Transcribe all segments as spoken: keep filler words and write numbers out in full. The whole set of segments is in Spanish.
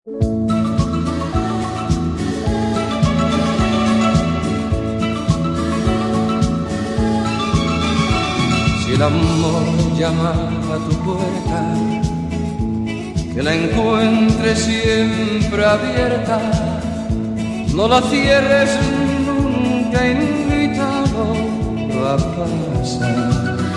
Si el amor llama a tu puerta, que la encuentres siempre abierta, no la cierres nunca, invítalo a pasar.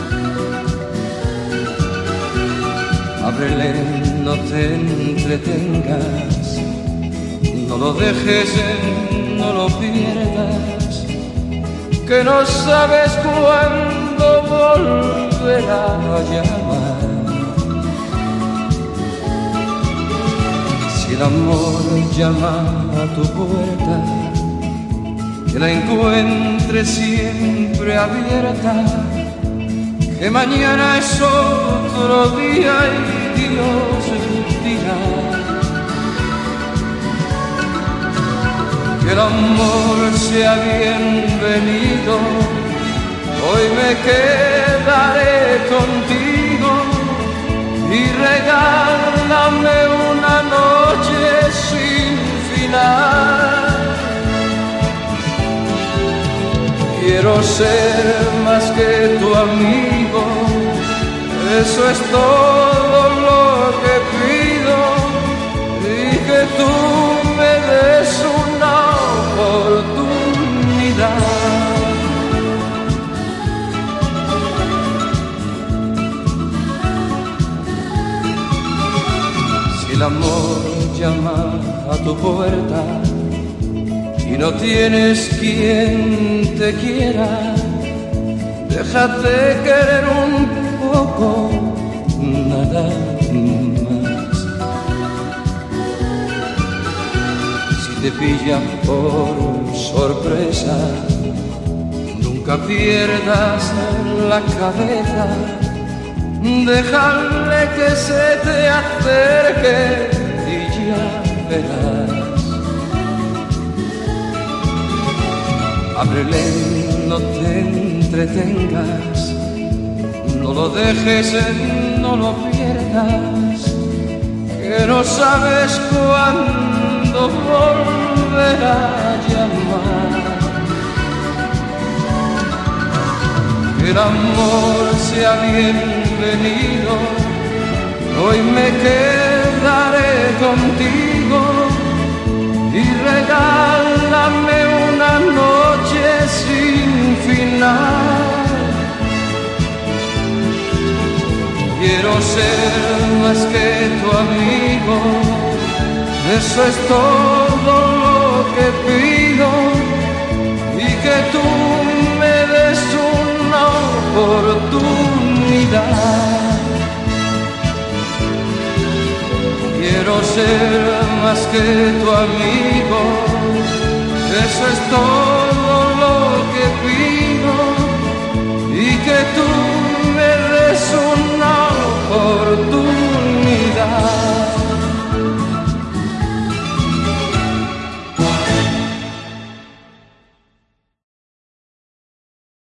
Ábrele, no te entretengas, no lo dejes, no lo pierdas, que no sabes cuándo volverá a llamar. Si el amor llama a tu puerta, que la encuentres siempre abierta, que mañana es otro día y Dios dirá. Que el amor sea bienvenido, hoy me quedaré contigo y regálame una noche sin final. Quiero ser más que tu amigo, eso es todo lo que pido, y que tú me des una oportunidad. Si el amor llama a tu puerta y no tienes quien te quiera, déjate querer un poco, nada más. Si te pilla por sorpresa, nunca pierdas la cabeza, déjale que se te acerque y ya verás. Ábrele, no te entretengas, no lo dejes, no lo pierdas, que no sabes cuándo volverá a llamar. Que el amor sea bienvenido, hoy me quedaré contigo y regálame una noche sin final. Quiero ser más que tu amigo, eso es todo lo que pido, y que tú me des una oportunidad. Quiero ser más que tu amigo,